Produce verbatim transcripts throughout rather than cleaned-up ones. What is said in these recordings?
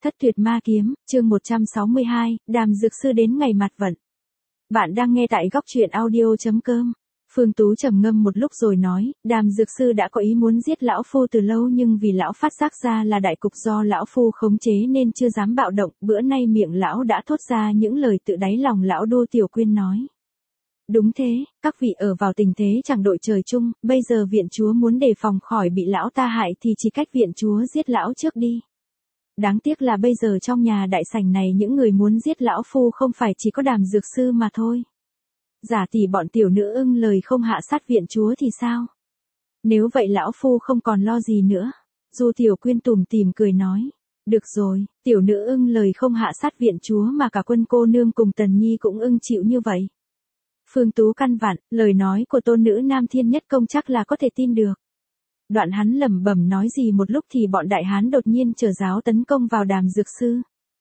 Thất tuyệt ma kiếm, chương một trăm sáu mươi hai, Đàm Dược Sư đến ngày mặt vận. Bạn đang nghe tại góc truyện audio.com. Phương Tú trầm ngâm một lúc rồi nói, Đàm Dược Sư đã có ý muốn giết lão phu từ lâu nhưng vì lão phát giác ra là đại cục do lão phu khống chế nên chưa dám bạo động, bữa nay miệng lão đã thốt ra những lời tự đáy lòng lão. Đô Tiểu Quyên nói. Đúng thế, các vị ở vào tình thế chẳng đội trời chung, bây giờ viện chúa muốn đề phòng khỏi bị lão ta hại thì chỉ cách viện chúa giết lão trước đi. Đáng tiếc là bây giờ trong nhà đại sảnh này những người muốn giết lão phu không phải chỉ có Đàm Dược Sư mà thôi. Giả tỷ bọn tiểu nữ ưng lời không hạ sát viện chúa thì sao? Nếu vậy lão phu không còn lo gì nữa. Du Tiểu Quyên tủm tỉm cười nói. Được rồi, tiểu nữ ưng lời không hạ sát viện chúa mà cả Quân cô nương cùng Tần Nhi cũng ưng chịu như vậy. Phương Tú căn vặn, lời nói của tôn nữ Nam Thiên Nhất Công chắc là có thể tin được. Đoạn hắn lẩm bẩm nói gì một lúc thì bọn đại hán đột nhiên trở giáo tấn công vào Đàm Dược Sư.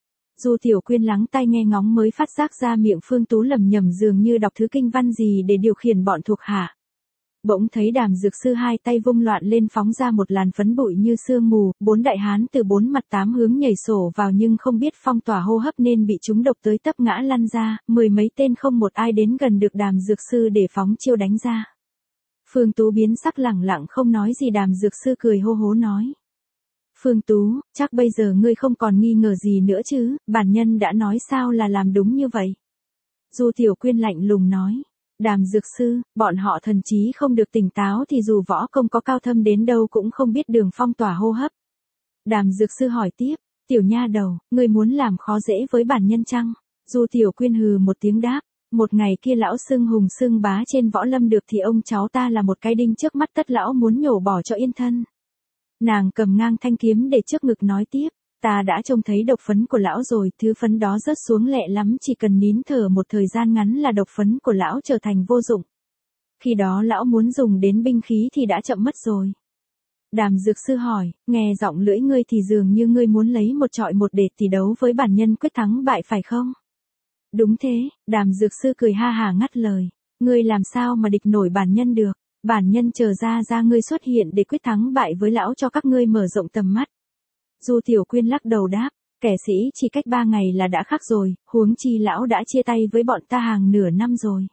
Du Tiểu Quyên lắng tai nghe ngóng mới phát giác ra miệng Phương Tú lẩm nhẩm dường như đọc thứ kinh văn gì để điều khiển bọn thuộc hạ. Bỗng thấy Đàm Dược Sư hai tay vung loạn lên phóng ra một làn phấn bụi như sương mù, bốn đại hán từ bốn mặt tám hướng nhảy sổ vào nhưng không biết phong tỏa hô hấp nên bị chúng độc tới tấp ngã lăn ra, mười mấy tên không một ai đến gần được Đàm Dược Sư để phóng chiêu đánh ra. Phương Tú biến sắc lẳng lặng không nói gì. Đàm Dược Sư cười hô hố nói. Phương Tú, chắc bây giờ ngươi không còn nghi ngờ gì nữa chứ, bản nhân đã nói sao là làm đúng như vậy. Du Tiểu Quyên lạnh lùng nói. Đàm Dược Sư, bọn họ thần trí không được tỉnh táo thì dù võ công có cao thâm đến đâu cũng không biết đường phong tỏa hô hấp. Đàm Dược Sư hỏi tiếp, tiểu nha đầu, ngươi muốn làm khó dễ với bản nhân chăng? Du Tiểu Quyên hừ một tiếng đáp. Một ngày kia lão xưng hùng xưng bá trên võ lâm được thì ông cháu ta là một cái đinh trước mắt, tất lão muốn nhổ bỏ cho yên thân. Nàng cầm ngang thanh kiếm để trước ngực nói tiếp, ta đã trông thấy độc phấn của lão rồi, thứ phấn đó rớt xuống lẹ lắm, chỉ cần nín thở một thời gian ngắn là độc phấn của lão trở thành vô dụng. Khi đó lão muốn dùng đến binh khí thì đã chậm mất rồi. Đàm Dược Sư hỏi, nghe giọng lưỡi ngươi thì dường như ngươi muốn lấy một trọi một để tỷ đấu với bản nhân quyết thắng bại phải không? Đúng thế, Đàm Dược Sư cười ha hà ngắt lời, ngươi làm sao mà địch nổi bản nhân được, bản nhân chờ ra ra ngươi xuất hiện để quyết thắng bại với lão cho các ngươi mở rộng tầm mắt. Du Tiểu Quyên lắc đầu đáp, kẻ sĩ chỉ cách ba ngày là đã khác rồi, huống chi lão đã chia tay với bọn ta hàng nửa năm rồi.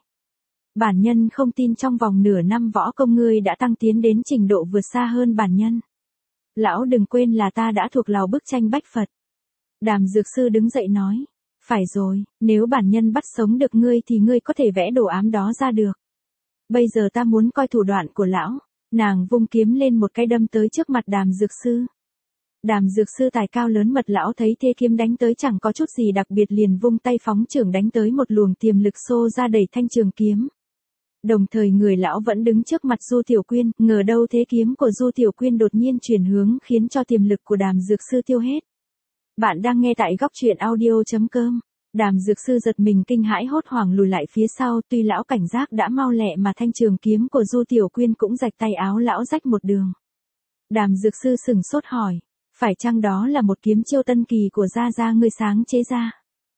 Bản nhân không tin trong vòng nửa năm võ công ngươi đã tăng tiến đến trình độ vượt xa hơn bản nhân. Lão đừng quên là ta đã thuộc lào bức tranh bách Phật. Đàm Dược Sư đứng dậy nói. Phải rồi, nếu bản nhân bắt sống được ngươi thì ngươi có thể vẽ đồ ám đó ra được. Bây giờ ta muốn coi thủ đoạn của lão. Nàng vung kiếm lên một cái đâm tới trước mặt Đàm Dược Sư. Đàm Dược Sư tài cao lớn mật, lão thấy thế kiếm đánh tới chẳng có chút gì đặc biệt liền vung tay phóng chưởng đánh tới, một luồng tiềm lực xô ra đẩy thanh trường kiếm. Đồng thời người lão vẫn đứng trước mặt Du Tiểu Quyên, ngờ đâu thế kiếm của Du Tiểu Quyên đột nhiên chuyển hướng khiến cho tiềm lực của Đàm Dược Sư tiêu hết. Bạn đang nghe tại góc truyện audio.com. Đàm Dược Sư giật mình kinh hãi hốt hoảng lùi lại phía sau, tuy lão cảnh giác đã mau lẹ mà thanh trường kiếm của Du Tiểu Quyên cũng rạch tay áo lão rách một đường. Đàm Dược Sư sừng sốt hỏi, phải chăng đó là một kiếm chiêu tân kỳ của gia gia ngươi sáng chế ra?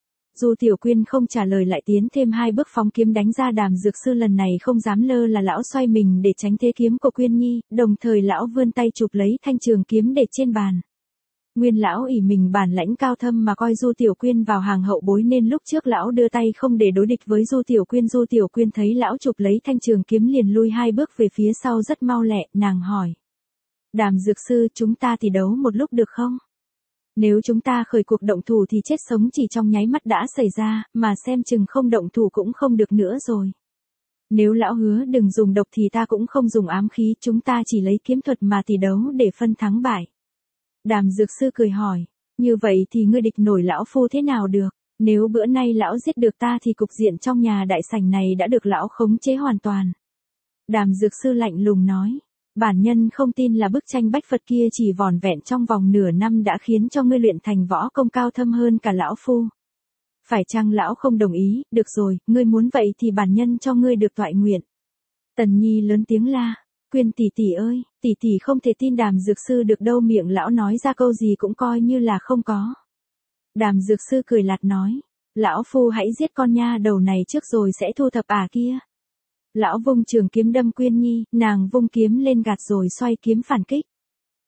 Du Tiểu Quyên không trả lời lại tiến thêm hai bước phóng kiếm đánh ra. Đàm Dược Sư lần này không dám lơ là, lão xoay mình để tránh thế kiếm của Quyên Nhi, đồng thời lão vươn tay chụp lấy thanh trường kiếm để trên bàn. Nguyên lão ỷ mình bản lãnh cao thâm mà coi Du Tiểu Quyên vào hàng hậu bối nên lúc trước lão đưa tay không để đối địch với Du Tiểu Quyên. Du Tiểu Quyên thấy lão chụp lấy thanh trường kiếm liền lui hai bước về phía sau rất mau lẹ, nàng hỏi. Đàm Dược Sư, chúng ta thì đấu một lúc được không? Nếu chúng ta khởi cuộc động thủ thì chết sống chỉ trong nháy mắt đã xảy ra, mà xem chừng không động thủ cũng không được nữa rồi. Nếu lão hứa đừng dùng độc thì ta cũng không dùng ám khí, chúng ta chỉ lấy kiếm thuật mà tỷ đấu để phân thắng bại. Đàm Dược Sư cười hỏi, như vậy thì ngươi địch nổi lão phu thế nào được? Nếu bữa nay lão giết được ta thì cục diện trong nhà đại sảnh này đã được lão khống chế hoàn toàn. Đàm Dược Sư lạnh lùng nói, bản nhân không tin là bức tranh bách Phật kia chỉ vỏn vẹn trong vòng nửa năm đã khiến cho ngươi luyện thành võ công cao thâm hơn cả lão phu. Phải chăng lão không đồng ý? Được rồi, ngươi muốn vậy thì bản nhân cho ngươi được toại nguyện. Tần Nhi lớn tiếng la. Quyên tỷ tỷ ơi, tỷ tỷ không thể tin Đàm Dược Sư được đâu, miệng lão nói ra câu gì cũng coi như là không có. Đàm Dược Sư cười lạt nói, lão phu hãy giết con nha đầu này trước rồi sẽ thu thập ả kia. Lão vung trường kiếm đâm Quyên Nhi, nàng vung kiếm lên gạt rồi xoay kiếm phản kích.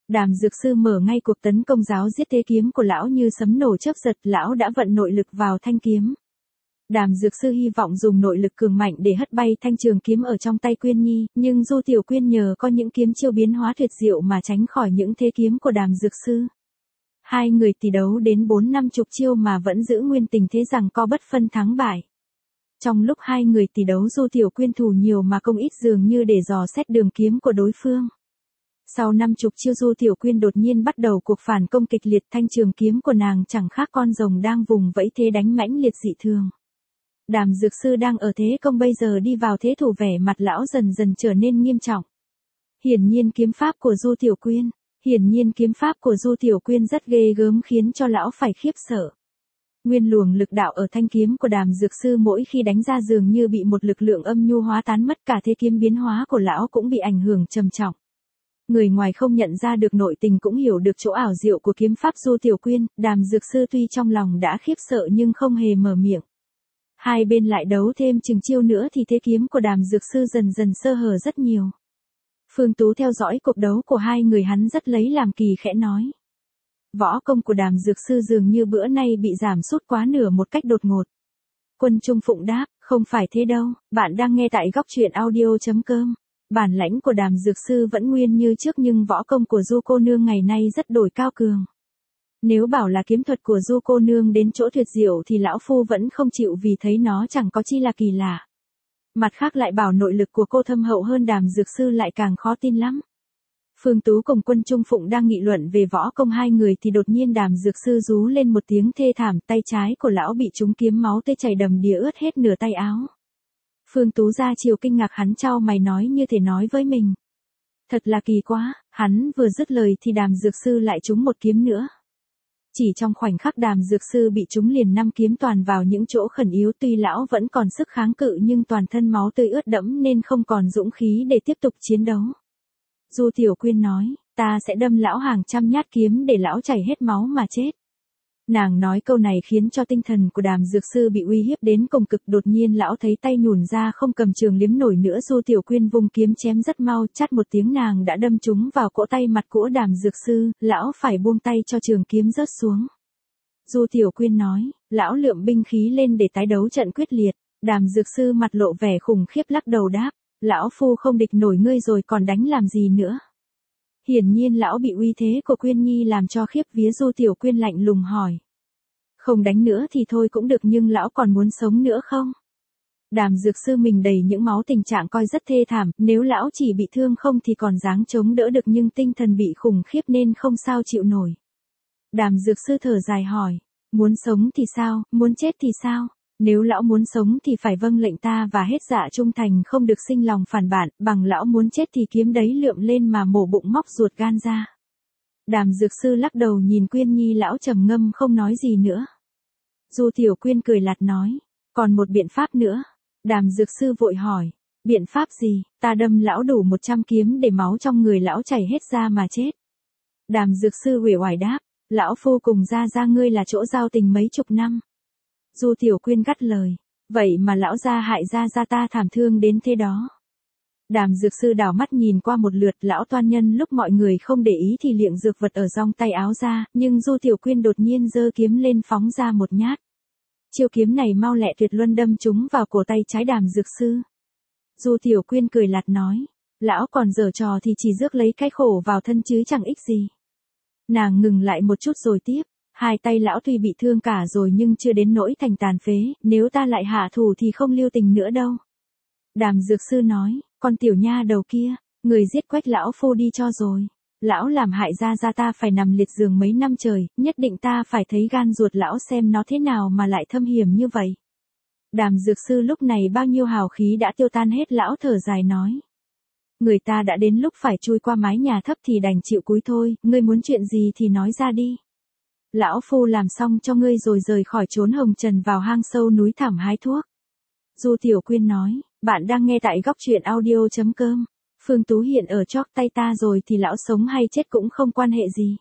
Đàm dược sư mở ngay cuộc tấn công giáo giết thế kiếm của lão như sấm nổ chớp giật, lão đã vận nội lực vào thanh kiếm. Đàm dược sư hy vọng dùng nội lực cường mạnh để hất bay thanh trường kiếm ở trong tay Quyên Nhi, nhưng Du Tiểu Quyên nhờ có những kiếm chiêu biến hóa tuyệt diệu mà tránh khỏi những thế kiếm của đàm dược sư. Hai người tỷ đấu đến bốn năm chục chiêu mà vẫn giữ nguyên tình thế rằng co bất phân thắng bại. Trong lúc hai người tỷ đấu, Du Tiểu Quyên thủ nhiều mà công ít dường như để dò xét đường kiếm của đối phương. Sau năm chục chiêu, Du Tiểu Quyên đột nhiên bắt đầu cuộc phản công kịch liệt, thanh trường kiếm của nàng chẳng khác con rồng đang vùng vẫy thế đánh mãnh liệt dị thường. Đàm dược sư đang ở thế công bây giờ đi vào thế thủ, vẻ mặt lão dần dần trở nên nghiêm trọng. Hiển nhiên kiếm pháp của Du Tiểu Quyên, hiển nhiên kiếm pháp của Du Tiểu Quyên rất ghê gớm khiến cho lão phải khiếp sợ. Nguyên luồng lực đạo ở thanh kiếm của đàm dược sư mỗi khi đánh ra dường như bị một lực lượng âm nhu hóa tán mất, cả thế kiếm biến hóa của lão cũng bị ảnh hưởng trầm trọng. Người ngoài không nhận ra được nội tình cũng hiểu được chỗ ảo diệu của kiếm pháp Du Tiểu Quyên, đàm dược sư tuy trong lòng đã khiếp sợ nhưng không hề mở miệng. Hai bên lại đấu thêm chừng chiêu nữa thì thế kiếm của đàm dược sư dần dần sơ hở rất nhiều. Phương Tú theo dõi cuộc đấu của hai người, hắn rất lấy làm kỳ, khẽ nói. Võ công của đàm dược sư dường như bữa nay bị giảm sút quá nửa một cách đột ngột. Quân Trung Phụng đáp, không phải thế đâu, bạn đang nghe tại góc truyện audio chấm com. Bản lãnh của đàm dược sư vẫn nguyên như trước nhưng võ công của Du cô nương ngày nay rất đổi cao cường. Nếu bảo là kiếm thuật của Du cô nương đến chỗ tuyệt diệu thì lão phu vẫn không chịu, vì thấy nó chẳng có chi là kỳ lạ. Mặt khác lại bảo nội lực của cô thâm hậu hơn đàm dược sư lại càng khó tin lắm. Phương Tú cùng Quân Trung Phụng đang nghị luận về võ công hai người thì đột nhiên đàm dược sư rú lên một tiếng thê thảm, tay trái của lão bị trúng kiếm, máu tươi chảy đầm đìa ướt hết nửa tay áo. Phương Tú ra chiều kinh ngạc, hắn chau mày nói như thể nói với mình. Thật là kỳ quá, hắn vừa dứt lời thì đàm dược sư lại trúng một kiếm nữa. Chỉ trong khoảnh khắc đàm dược sư bị trúng liền năm kiếm toàn vào những chỗ khẩn yếu, tuy lão vẫn còn sức kháng cự nhưng toàn thân máu tươi ướt đẫm nên không còn dũng khí để tiếp tục chiến đấu. Du Tiểu Quyên nói, ta sẽ đâm lão hàng trăm nhát kiếm để lão chảy hết máu mà chết. Nàng nói câu này khiến cho tinh thần của đàm dược sư bị uy hiếp đến cùng cực, đột nhiên lão thấy tay nhùn ra không cầm trường liếm nổi nữa. Du Tiểu Quyên vung kiếm chém rất mau, chát một tiếng nàng đã đâm trúng vào cỗ tay mặt của đàm dược sư, lão phải buông tay cho trường kiếm rớt xuống. Du Tiểu Quyên nói, lão lượm binh khí lên để tái đấu trận quyết liệt. Đàm dược sư mặt lộ vẻ khủng khiếp lắc đầu đáp, lão phu không địch nổi ngươi rồi còn đánh làm gì nữa. Hiển nhiên lão bị uy thế của Quyên Nhi làm cho khiếp vía. Du Tiểu Quyên lạnh lùng hỏi. Không đánh nữa thì thôi cũng được nhưng lão còn muốn sống nữa không? Đàm dược sư mình đầy những máu, tình trạng coi rất thê thảm, nếu lão chỉ bị thương không thì còn dáng chống đỡ được nhưng tinh thần bị khủng khiếp nên không sao chịu nổi. Đàm dược sư thở dài hỏi, muốn sống thì sao, muốn chết thì sao? Nếu lão muốn sống thì phải vâng lệnh ta và hết dạ trung thành, không được sinh lòng phản bản, bằng lão muốn chết thì kiếm đấy lượm lên mà mổ bụng móc ruột gan ra. Đàm dược sư lắc đầu nhìn Quyên Nhi, lão trầm ngâm không nói gì nữa. Du Tiểu Quyên cười lạt nói, còn một biện pháp nữa. Đàm dược sư vội hỏi, biện pháp gì? Ta đâm lão đủ một trăm kiếm để máu trong người lão chảy hết ra mà chết. Đàm dược sư uể oải đáp, lão phu cùng gia gia ngươi là chỗ giao tình mấy chục năm. Du Tiểu Quyên gắt lời, vậy mà lão gia hại gia gia ta thảm thương đến thế đó. Đàm dược sư đảo mắt nhìn qua một lượt, lão toan nhân lúc mọi người không để ý thì liệng dược vật ở trong tay áo ra, nhưng Du Tiểu Quyên đột nhiên giơ kiếm lên phóng ra một nhát. Chiêu kiếm này mau lẹ tuyệt luân đâm trúng vào cổ tay trái đàm dược sư. Du Tiểu Quyên cười lạt nói, lão còn giở trò thì chỉ rước lấy cái khổ vào thân chứ chẳng ích gì. Nàng ngừng lại một chút rồi tiếp, hai tay lão tuy bị thương cả rồi nhưng chưa đến nỗi thành tàn phế, nếu ta lại hạ thủ thì không lưu tình nữa đâu. Đàm dược sư nói, con tiểu nha đầu kia, người giết Quách lão phu đi cho rồi. Lão làm hại gia gia ta phải nằm liệt giường mấy năm trời, nhất định ta phải thấy gan ruột lão xem nó thế nào mà lại thâm hiểm như vậy. Đàm dược sư lúc này bao nhiêu hào khí đã tiêu tan hết, lão thở dài nói. Người ta đã đến lúc phải chui qua mái nhà thấp thì đành chịu cúi thôi, ngươi muốn chuyện gì thì nói ra đi. Lão phu làm xong cho ngươi rồi rời khỏi chốn hồng trần vào hang sâu núi thẳm hái thuốc. Du Tiểu Quyên nói, bạn đang nghe tại góc truyện audio chấm com. Phương Tú hiện ở chóp tay ta rồi thì lão sống hay chết cũng không quan hệ gì.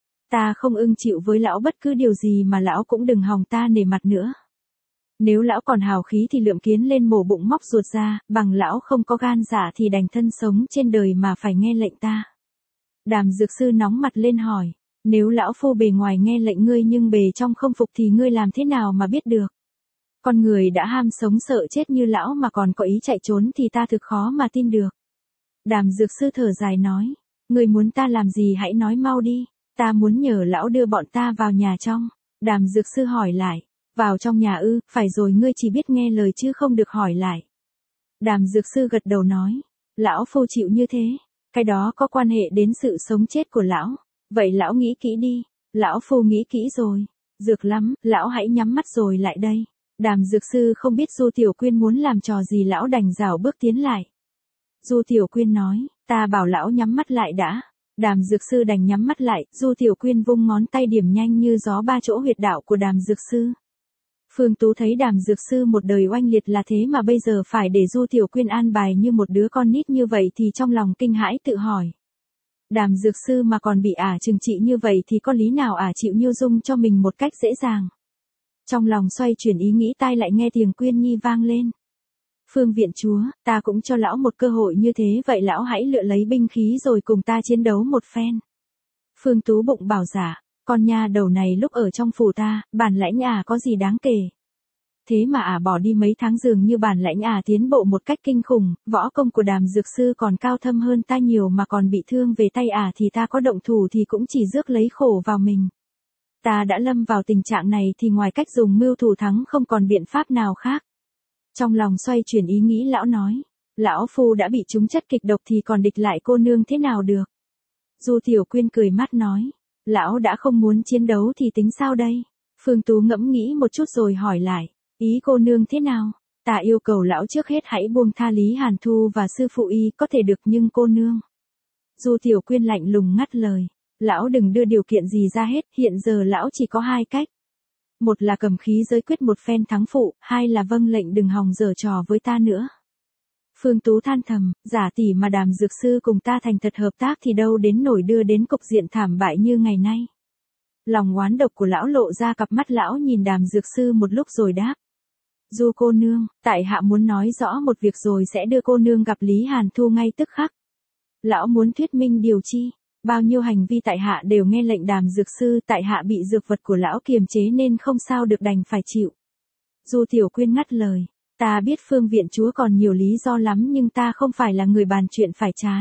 Ta không ưng chịu với lão bất cứ điều gì mà lão cũng đừng hòng ta nể mặt nữa. Nếu lão còn hào khí thì lượm kiến lên mổ bụng móc ruột ra, bằng lão không có gan dạ thì đành thân sống trên đời mà phải nghe lệnh ta. Đàm dược sư nóng mặt lên hỏi, nếu lão phu bề ngoài nghe lệnh ngươi nhưng bề trong không phục thì ngươi làm thế nào mà biết được? Con người đã ham sống sợ chết như lão mà còn có ý chạy trốn thì ta thực khó mà tin được. Đàm dược sư thở dài nói, ngươi muốn ta làm gì hãy nói mau đi, ta muốn nhờ lão đưa bọn ta vào nhà trong. Đàm dược sư hỏi lại, vào trong nhà ư, phải rồi ngươi chỉ biết nghe lời chứ không được hỏi lại. Đàm dược sư gật đầu nói, lão phu chịu như thế, cái đó có quan hệ đến sự sống chết của lão, vậy lão nghĩ kỹ đi. Lão phu nghĩ kỹ rồi, dược lắm, lão hãy nhắm mắt rồi lại đây. Đàm dược sư không biết Du Tiểu Quyên muốn làm trò gì, lão đành rảo bước tiến lại. Du Tiểu Quyên nói, ta bảo lão nhắm mắt lại đã. Đàm dược sư đành nhắm mắt lại, Du Tiểu Quyên vung ngón tay điểm nhanh như gió ba chỗ huyệt đạo của đàm dược sư. Phương Tú thấy đàm dược sư một đời oanh liệt là thế mà bây giờ phải để Du Tiểu Quyên an bài như một đứa con nít như vậy thì trong lòng kinh hãi tự hỏi. Đàm dược sư mà còn bị ả trừng trị như vậy thì có lý nào ả chịu nhiêu dung cho mình một cách dễ dàng. Trong lòng xoay chuyển ý nghĩ tai lại nghe tiếng Quyên Nhi vang lên. Phương viện chúa, ta cũng cho lão một cơ hội như thế, vậy lão hãy lựa lấy binh khí rồi cùng ta chiến đấu một phen. Phương Tú bụng bảo dạ, con nha đầu này lúc ở trong phủ ta, bản lãnh ả có gì đáng kể. Thế mà ả bỏ đi mấy tháng dường như bản lãnh ả tiến bộ một cách kinh khủng, võ công của đàm dược sư còn cao thâm hơn ta nhiều mà còn bị thương về tay ả thì ta có động thủ thì cũng chỉ rước lấy khổ vào mình. Ta đã lâm vào tình trạng này thì ngoài cách dùng mưu thủ thắng không còn biện pháp nào khác. Trong lòng xoay chuyển ý nghĩ lão nói, lão phu đã bị trúng chất kịch độc thì còn địch lại cô nương thế nào được. Du Tiểu Quyên cười mắt nói, lão đã không muốn chiến đấu thì tính sao đây? Phương Tú ngẫm nghĩ một chút rồi hỏi lại, ý cô nương thế nào? Ta yêu cầu lão trước hết hãy buông tha Lý Hàn Thu và sư phụ y có thể được nhưng cô nương. Du Tiểu Quyên lạnh lùng ngắt lời, lão đừng đưa điều kiện gì ra hết, hiện giờ lão chỉ có hai cách. Một là cầm khí giới quyết một phen thắng phụ, hai là vâng lệnh đừng hòng giở trò với ta nữa. Phương Tú than thầm, giả tỷ mà đàm dược sư cùng ta thành thật hợp tác thì đâu đến nổi đưa đến cục diện thảm bại như ngày nay. Lòng oán độc của lão lộ ra, cặp mắt lão nhìn đàm dược sư một lúc rồi đáp. Du cô nương, tại hạ muốn nói rõ một việc rồi sẽ đưa cô nương gặp Lý Hàn Thu ngay tức khắc. Lão muốn thuyết minh điều chi? Bao nhiêu hành vi tại hạ đều nghe lệnh đàm dược sư, tại hạ bị dược vật của lão kiềm chế nên không sao được đành phải chịu. Du Tiểu Quyên ngắt lời, ta biết Phương viện chúa còn nhiều lý do lắm nhưng ta không phải là người bàn chuyện phải trái.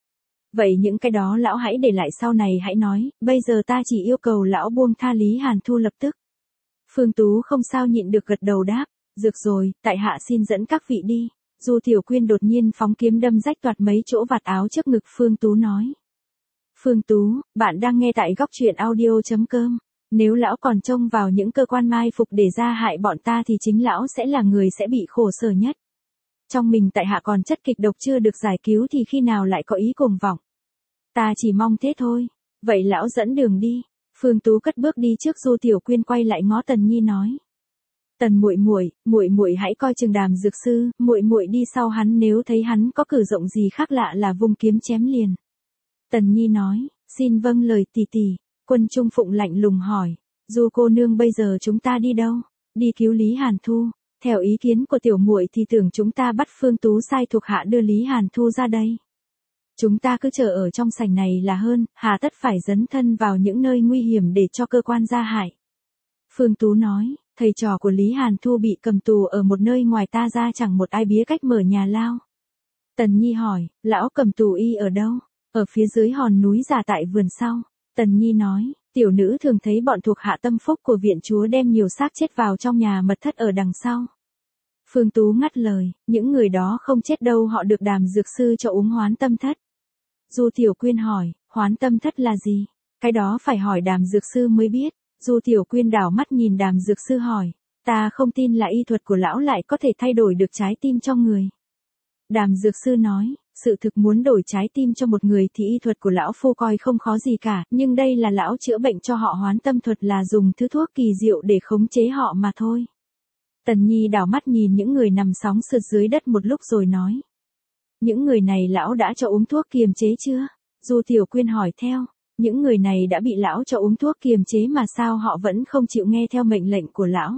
Vậy những cái đó lão hãy để lại sau này hãy nói, bây giờ ta chỉ yêu cầu lão buông tha Lý Hàn Thu lập tức. Phương Tú không sao nhịn được gật đầu đáp, dược rồi, tại hạ xin dẫn các vị đi. Du Tiểu Quyên đột nhiên phóng kiếm đâm rách toạc mấy chỗ vạt áo trước ngực Phương Tú nói. Phương Tú, bạn đang nghe tại góc truyện audio.com. Nếu lão còn trông vào những cơ quan mai phục để ra hại bọn ta thì chính lão sẽ là người sẽ bị khổ sở nhất. Trong mình tại hạ còn chất kịch độc chưa được giải cứu thì khi nào lại có ý cuồng vọng. Ta chỉ mong thế thôi. Vậy lão dẫn đường đi. Phương Tú cất bước đi trước. Du Tiểu Quyên quay lại ngó Tần Nhi nói. Tần muội muội, muội muội hãy coi chừng đàm dược sư, muội muội đi sau hắn, nếu thấy hắn có cử động gì khác lạ là vung kiếm chém liền. Tần Nhi nói, xin vâng lời tỷ tỷ. Quân Trung Phụng lạnh lùng hỏi, Du cô nương bây giờ chúng ta đi đâu? Đi cứu Lý Hàn Thu. Theo ý kiến của tiểu muội thì tưởng chúng ta bắt Phương Tú sai thuộc hạ đưa Lý Hàn Thu ra đây. Chúng ta cứ chờ ở trong sảnh này là hơn, hà tất phải dấn thân vào những nơi nguy hiểm để cho cơ quan ra hại. Phương Tú nói, thầy trò của Lý Hàn Thu bị cầm tù ở một nơi ngoài ta ra chẳng một ai biết cách mở nhà lao. Tần Nhi hỏi, lão cầm tù y ở đâu? Ở phía dưới hòn núi già tại vườn sau. Tần Nhi nói, tiểu nữ thường thấy bọn thuộc hạ tâm phúc của viện chúa đem nhiều xác chết vào trong nhà mật thất ở đằng sau. Phương Tú ngắt lời, những người đó không chết đâu, họ được đàm dược sư cho uống hoán tâm thất. Du Tiểu Quyên hỏi, hoán tâm thất là gì? Cái đó phải hỏi đàm dược sư mới biết. Du Tiểu Quyên đảo mắt nhìn đàm dược sư hỏi, ta không tin là y thuật của lão lại có thể thay đổi được trái tim trong người. Đàm dược sư nói, sự thực muốn đổi trái tim cho một người thì y thuật của lão phu coi không khó gì cả, nhưng đây là lão chữa bệnh cho họ, hoán tâm thuật là dùng thứ thuốc kỳ diệu để khống chế họ mà thôi. Tần Nhi đảo mắt nhìn những người nằm sóng sượt dưới đất một lúc rồi nói. Những người này lão đã cho uống thuốc kiềm chế chưa? Du Tiểu Quyên hỏi theo, những người này đã bị lão cho uống thuốc kiềm chế mà sao họ vẫn không chịu nghe theo mệnh lệnh của lão?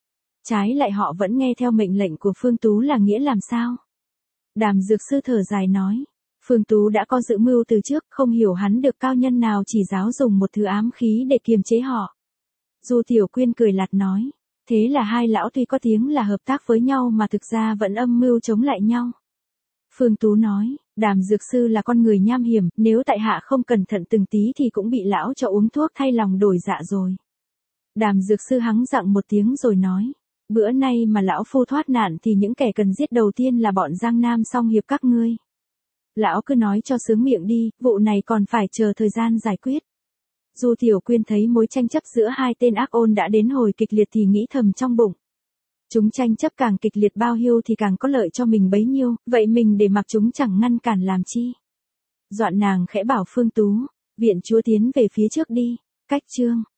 Trái lại họ vẫn nghe theo mệnh lệnh của Phương Tú là nghĩa làm sao? Đàm dược sư thở dài nói, Phương Tú đã có dự mưu từ trước, không hiểu hắn được cao nhân nào chỉ giáo dùng một thứ ám khí để kiềm chế họ. Du Tiểu Quyên cười lạt nói, thế là hai lão tuy có tiếng là hợp tác với nhau mà thực ra vẫn âm mưu chống lại nhau. Phương Tú nói, Đàm dược sư là con người nham hiểm, nếu tại hạ không cẩn thận từng tí thì cũng bị lão cho uống thuốc thay lòng đổi dạ rồi. Đàm dược sư hắng giọng một tiếng rồi nói, bữa nay mà lão phu thoát nạn thì những kẻ cần giết đầu tiên là bọn Giang Nam song hiệp các ngươi. Lão cứ nói cho sướng miệng đi, vụ này còn phải chờ thời gian giải quyết. Du Tiểu Quyên thấy mối tranh chấp giữa hai tên ác ôn đã đến hồi kịch liệt thì nghĩ thầm trong bụng. Chúng tranh chấp càng kịch liệt bao nhiêu thì càng có lợi cho mình bấy nhiêu, vậy mình để mặc chúng chẳng ngăn cản làm chi. Doạn nàng khẽ bảo Phương Tú, viện chúa tiến về phía trước đi, cách chương.